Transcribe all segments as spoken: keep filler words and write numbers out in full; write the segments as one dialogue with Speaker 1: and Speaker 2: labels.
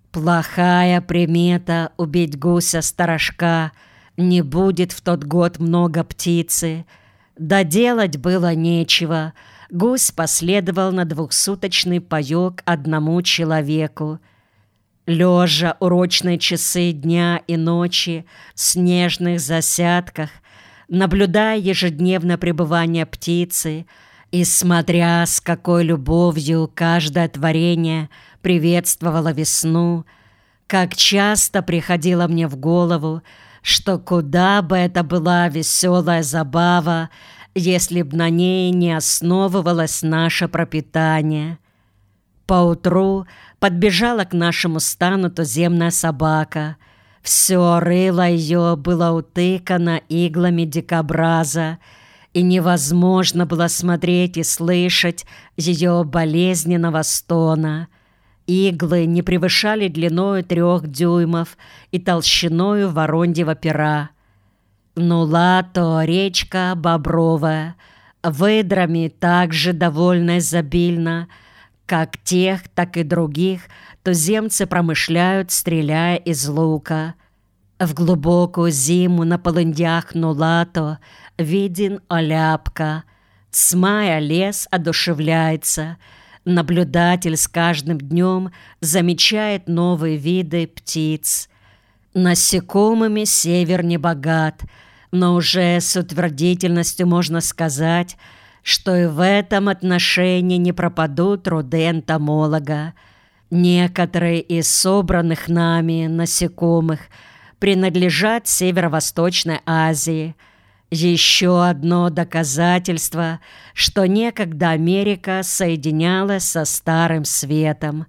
Speaker 1: Плохая примета убить гуся-сторожка, не будет в тот год много птицы. Да делать было нечего. Гусь последовал на двухсуточный паёк одному человеку. Лежа урочные часы дня и ночи в снежных засядках, наблюдая ежедневное пребывание птицы и смотря, с какой любовью каждое творение приветствовало весну, как часто приходило мне в голову, что куда бы это была веселая забава, если б на ней не основывалось наше пропитание. Поутру подбежала к нашему стану туземная собака. Все рыло ее было утыкано иглами дикобраза, и невозможно было смотреть и слышать ее болезненного стона. Иглы не превышали длиною трех дюймов и толщиною вороньего пера. Нулато — речка бобровая, выдрами также довольно изобильно. Как тех, так и других туземцы промышляют, стреляя из лука. В глубокую зиму на полындях Нулато виден оляпка. С мая лес одушевляется. Наблюдатель с каждым днем замечает новые виды птиц. Насекомыми север не богат, но уже с утвердительностью можно сказать, что и в этом отношении не пропадут труды энтомолога. Некоторые из собранных нами насекомых принадлежат Северо-Восточной Азии. Еще одно доказательство, что некогда Америка соединялась со Старым Светом.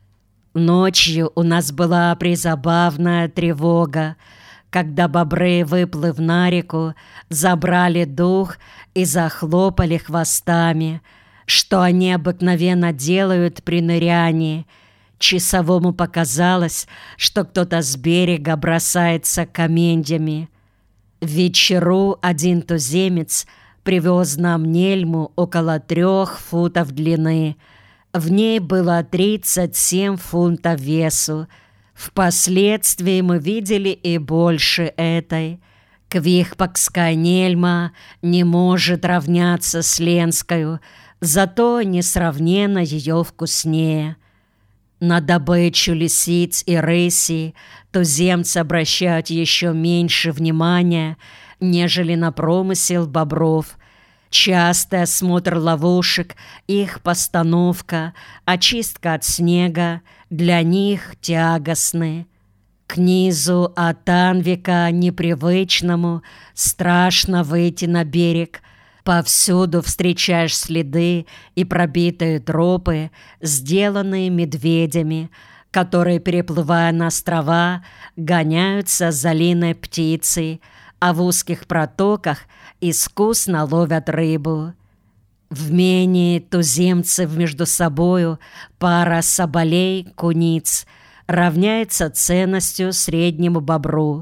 Speaker 1: Ночью у нас была призабавная тревога, когда бобры, выплыв на реку, забрали дух и захлопали хвостами, что они обыкновенно делают при нырянии. Часовому показалось, что кто-то с берега бросается каменьями. В вечеру один туземец привез нам нельму около трех футов длины. В ней было тридцать семь фунтов весу. Впоследствии мы видели и больше этой. Квихпакская нельма не может равняться с ленскою, зато несравненно ее вкуснее. На добычу лисиц и рыси туземцы обращают еще меньше внимания, нежели на промысел бобров. Частый осмотр ловушек, их постановка, очистка от снега для них тягостны. К низу от Анвика непривычному страшно выйти на берег. Повсюду встречаешь следы и пробитые тропы, сделанные медведями, которые, переплывая на острова, гоняются за линой птицей, а в узких протоках искусно ловят рыбу. В мении туземцев между собою пара соболей, куниц, равняется ценностью среднему бобру.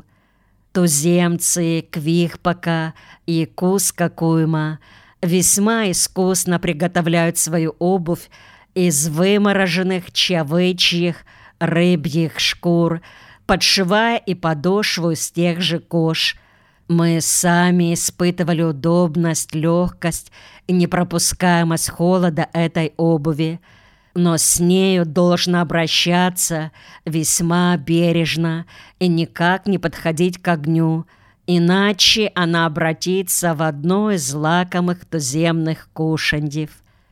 Speaker 1: Туземцы Квихпака и Кускакуйма весьма искусно приготовляют свою обувь из вымороженных чавычьих рыбьих шкур, подшивая и подошву из тех же кож. Мы сами испытывали удобность, легкость и непропускаемость холода этой обуви, но с нею должно обращаться весьма бережно и никак не подходить к огню, иначе она обратится в одно из лакомых туземных кушаньев.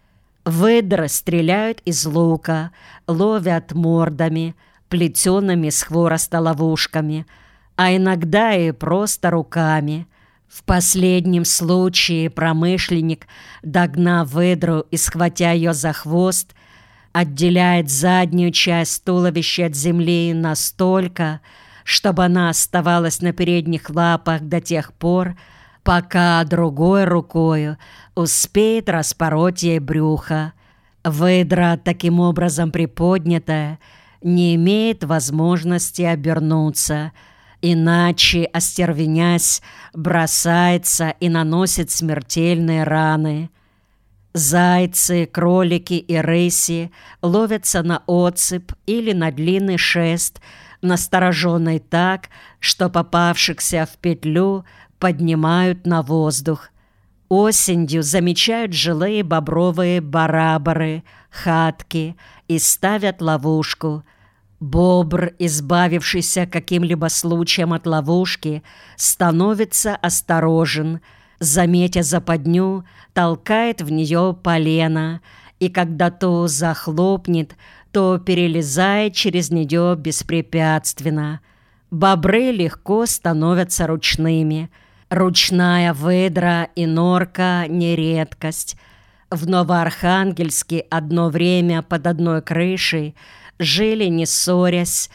Speaker 1: Выдры стреляют из лука, ловят мордами, плетеными с хвороста ловушками, а иногда и просто руками. В последнем случае промышленник, догнав выдру и схватя ее за хвост, отделяет заднюю часть туловища от земли настолько, чтобы она оставалась на передних лапах до тех пор, пока другой рукою успеет распороть ей брюхо. Выдра, таким образом приподнятая, не имеет возможности обернуться, иначе, остервенясь, бросается и наносит смертельные раны. Зайцы, кролики и рыси ловятся на отцеп или на длинный шест, настороженный так, что попавшихся в петлю поднимают на воздух. Осенью замечают жилые бобровые барабары, хатки и ставят ловушку. Бобр, избавившийся каким-либо случаем от ловушки, становится осторожен, заметя западню, толкает в нее полено, и когда то захлопнет, то перелезает через нее беспрепятственно. Бобры легко становятся ручными. Ручная выдра и норка — не редкость. В Новоархангельске одно время под одной крышей жили, не ссорясь,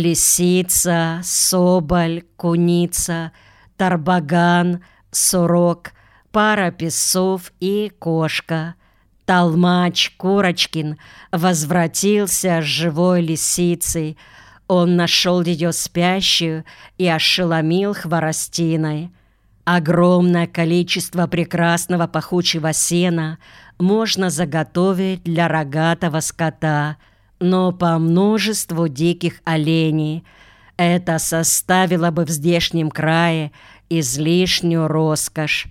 Speaker 1: лисица, соболь, куница, тарбаган, сурок, пара песцов и кошка. Толмач Курочкин возвратился с живой лисицей. Он нашел ее спящую и ошеломил хворостиной. Огромное количество прекрасного пахучего сена можно заготовить для рогатого скота, но по множеству диких оленей это составило бы в здешнем крае излишнюю роскошь.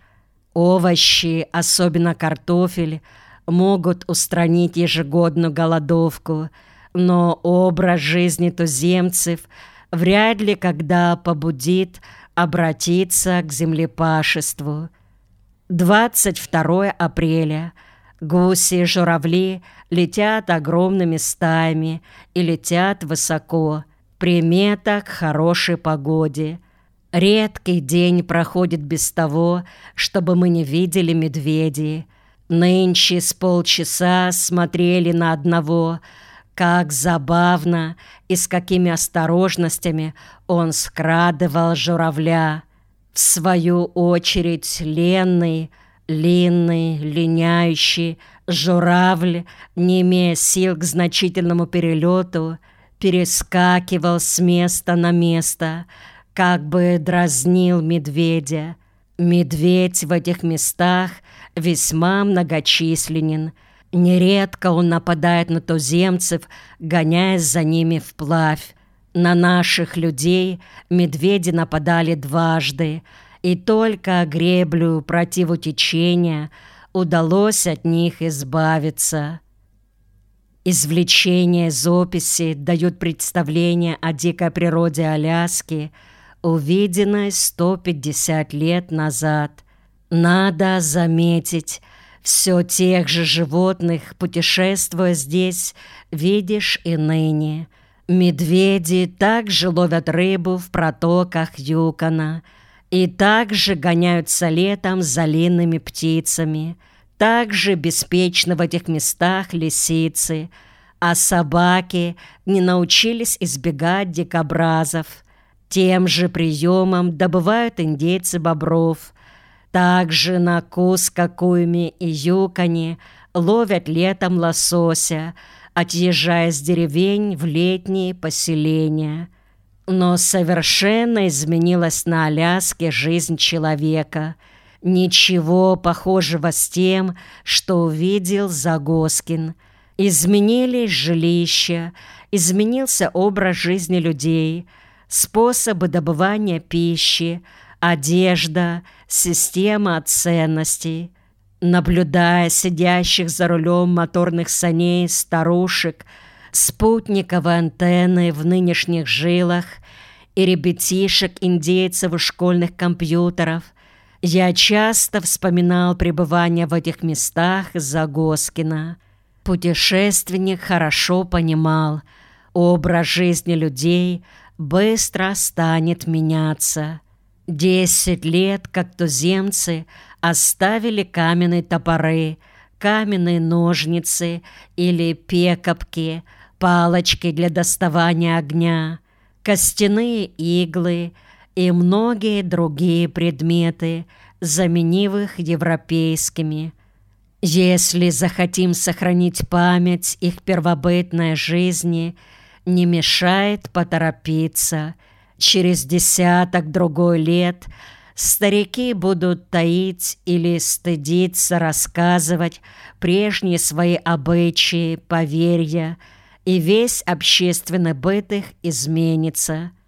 Speaker 1: Овощи, особенно картофель, могут устранить ежегодную голодовку, но образ жизни туземцев вряд ли когда побудит обратиться к землепашеству. двадцать второе апреля. Гуси и журавли летят огромными стаями и летят высоко. Примета к хорошей погоде. Редкий день проходит без того, чтобы мы не видели медведей. Нынче с полчаса смотрели на одного. Как забавно и с какими осторожностями он скрадывал журавля. В свою очередь ленный, линный, линяющий журавль, не имея сил к значительному перелету, перескакивал с места на место, как бы дразнил медведя. Медведь в этих местах весьма многочисленен. Нередко он нападает на туземцев, гоняясь за ними вплавь. На наших людей медведи нападали дважды, и только греблю противу течения удалось от них избавиться. Извлечения из описи дают представление о дикой природе Аляски, увиденной сто пятьдесят лет назад. Надо заметить, все тех же животных, путешествуя здесь, видишь и ныне. Медведи также ловят рыбу в протоках Юкона и также гоняются летом за линными птицами. Также беспечны в этих местах лисицы, а собаки не научились избегать дикобразов. Тем же приемом добывают индейцы бобров. Также на Кускокуйме и Юконе ловят летом лосося, отъезжая с деревень в летние поселения. Но совершенно изменилась на Аляске жизнь человека. Ничего похожего с тем, что увидел Загоскин. Изменились жилища, изменился образ жизни людей, способы добывания пищи, одежда, система ценностей. Наблюдая сидящих за рулем моторных саней старушек, спутниковые антенны в нынешних жилах и ребятишек-индейцев у школьных компьютеров, я часто вспоминал пребывание в этих местах Загоскина. Путешественник хорошо понимал, образ жизни людей быстро станет меняться. Десять лет, как туземцы оставили каменные топоры, каменные ножницы или пекопки, палочки для доставания огня, костяные иглы и многие другие предметы, заменив их европейскими. Если захотим сохранить память их первобытной жизни, не мешает поторопиться. Через десяток-другой лет Старики будут таить или стыдиться рассказывать прежние свои обычаи, поверья, и весь общественный быт их изменится.